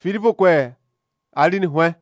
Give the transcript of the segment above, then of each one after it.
Filipo kwe alini hwe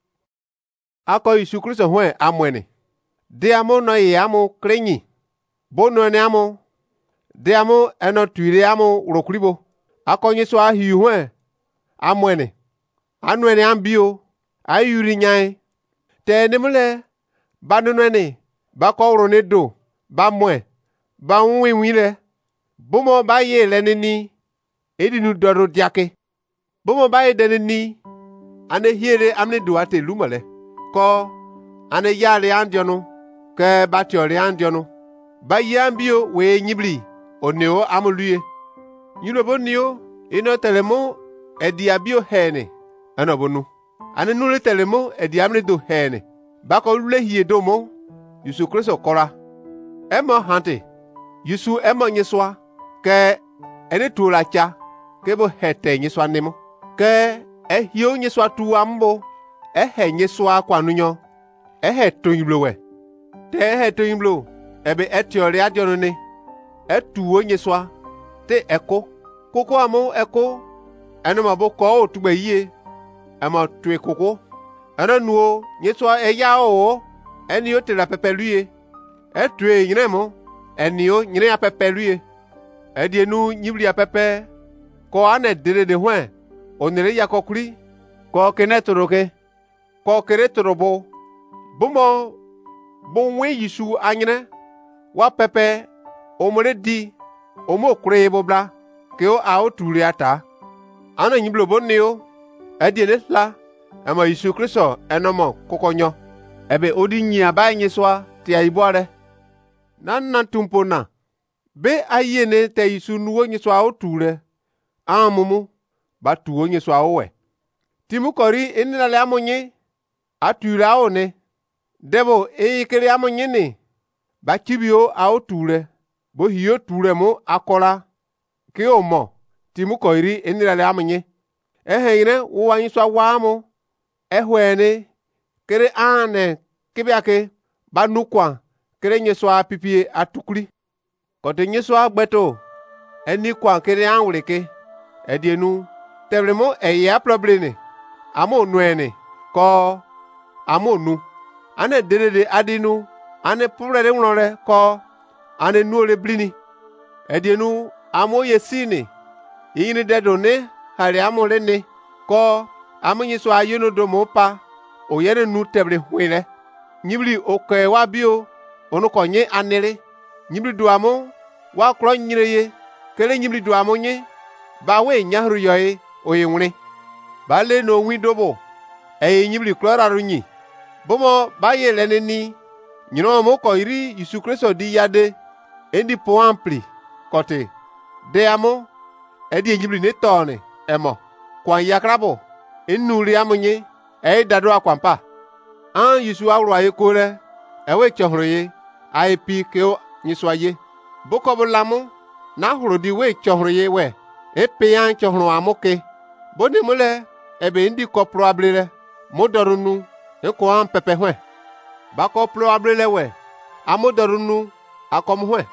ako Yesu Kristo hwe amwene de amo no ye amo krenyi bono ne amo de amo eno tuire amo rokribo ako nyiso ahi hwe amwene anwene ambio ayuri nyai te nemle banunene bako ro ne do ba mwe ba nwinwire bomo ba ye lenini edinu dodo diake bomo ba ye denini ane hiere amne duate lumale ko ane yale andiono ke batiore andiono ba yambio we nyibli oneo amuluye nyulobo nio ino telemo ediabio hene anobonu ane nule telemo ediamne do hene bako lule hie domo Yesu Kristo kora emo hante Yesu emo nyeswa ke ene tulacha ke bo hete nyeswa nemo ke ehio nyeswa tu ambo nyeswa kwanunyo toyiblowe te toyiblo ebe etiore adionone etuwo nyeswa te eko koko amo eko eno mabo ko otugbe yie emo tue koko eno nuo nyeswa eya o eni o te la pepeluye etue nyinemo eni o nyine ya pepeluye edienu nyibli ya pepe ko ane de hwen onere ya kokuri ko kenetoroke ko keretorobo bumo bonwe Yesu anyine wa pepe omore di omo kure bobla ke o a oturi ata ana nyiblo bonio ediene la ama Yesu Kristo enomo kokonyo ebe odi nyia ba nyeswa ti aibore nan tumpona be ayene te Yesu nuwo nyeswa oture amumu ba tuwo nyeswa owe timukori enilale amonye atura one debo ekere amonye ne ba kibio aoture bo hiyo ture mo akora ke omo timukori enilale amonye eheyire wo anyiswa wamo ehwene kere ane kibiake ba nukwa kere nyeswa pipie atukuri kote nyeswa gbeto eni kwa kere anwreke edienu tebremo eya probleme amo nuene ko amo nu ane derede adinu ane purere nrore ko ane nuore blini edienu amo yesini yini dedo ne hari amo rene ko amo nyeswa ayeno do mopa oyere nu tebre hwire nyibli oke wa bio onukonye anere nyibli duamo wa kro nyireye kele nyibli duamo nye ba we nyahru yoye oyinwre ba le no widobo nyibli kloraru nyi bomo ba ye leneni nyino mo ko iri Yesu Kristo di yade endi po ampli kote de amo edi nyibli ne tone emo kwa yakrabo enuri amonye dado akwampa an Yesu awro aye kore ewe chohroye IP ke nyiswaye boko bolamu na huro di we chohroye we epeyan chohro amoke boni mule ebe ndi ko probable modorunu eko an pepe hwe ba ko probable we amodorunu akom hwe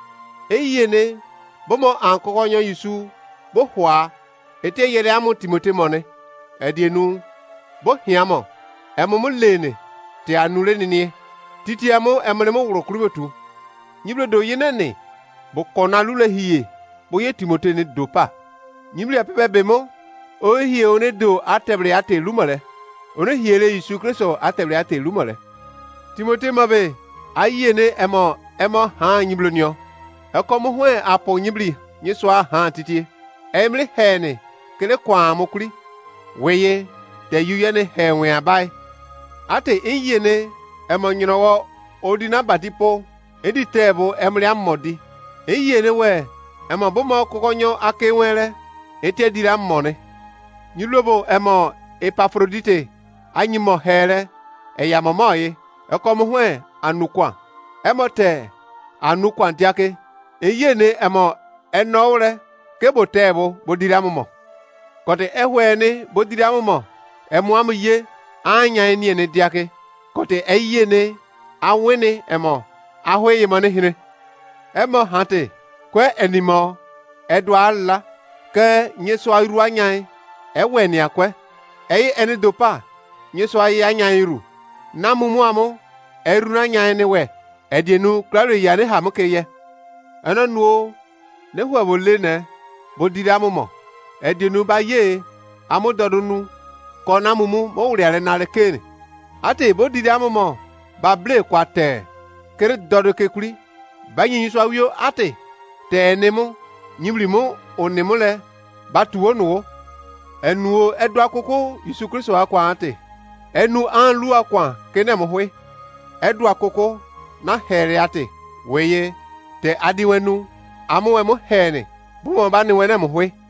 eyene bomo an kokonyo Yesu bo hwa ete yere amu Timote mone edienu bo hiamo emomu lene te anule nini titi amo emremo wurokrubetu nyiblo do yenene bo kona lule hiye bo ye Timote ne dopa nyibli apepe bemo o hiye one do atebre ate lumale one hiere Yesu Kristo atebre ate lumale Timote mabe ayene emo ha nyiblo nyo ekomo hwe apo nyibli nyiswa ha titi emri hene kele kwa amokuri weye te yuyene henwe abai ate iyene emo nyinowo odina batipo edi tebo emri ammodi iyene we emo bomo kokonyo akenwere ete dira mmone nyulobo emo Epafrodite anyimo here eyamomoye ekomo hwe anukwa emo te anukwa ntiake iyene emo enowre kebo tebo bodira momo kote ehwene bodira momo emo amuye anya eniene diake kote eyene awene emo ahwe yemane hine emo hante kwe enimo edwala ke nyeso aru anya eweni akwe Eyi eni dopa nyeswa ya nyairu. Na mumu amo eru na nyaini we. Edienu klaro ya ne hamuke ye. Eno nuo ne huwa bole ne bodiri amumo. Edienu ba ye amu dodunu ko na mumu mo wuriare na lekene. Ate bodiri amumo ba ble kwate kere dodo kekuri. Ba nyinswa wio ate te enemu nyibrimu onemu le batuwo nuwo. Enuo edu akoko Yesu Kristo akwa ate. Enu anlu akwa kene mohwe. Edu akoko na here ate weye te adiwenu amuwe mo hene bumo bani wene mohwe.